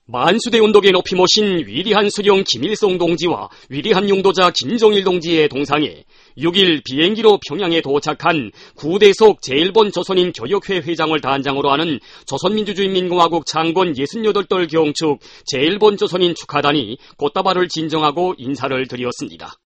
만수대 운동에 높이 모신 위대한 수령 김일성 동지와 위대한 용도자 김정일 동지의 동상에 6일 비행기로 평양에 도착한 구대석 제1본 조선인 교육회 회장을 단장으로 하는 조선민주주의인민공화국 창건 68돌 경축 제1본 조선인 축하단이 꽃다발을 진정하고 인사를 드렸습니다.